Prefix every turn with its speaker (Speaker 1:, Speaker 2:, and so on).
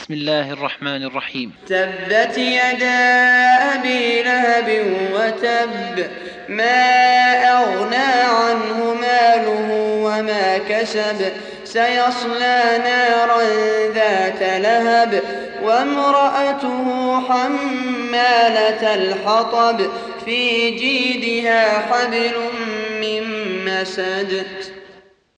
Speaker 1: بسم الله الرحمن الرحيم.
Speaker 2: تبت يدا أبي لهب وتب، ما أغنى عنه ماله وما كسب، سيصلى نارا ذات لهب وامرأته حمالة الحطب في جيدها حبل من مسد.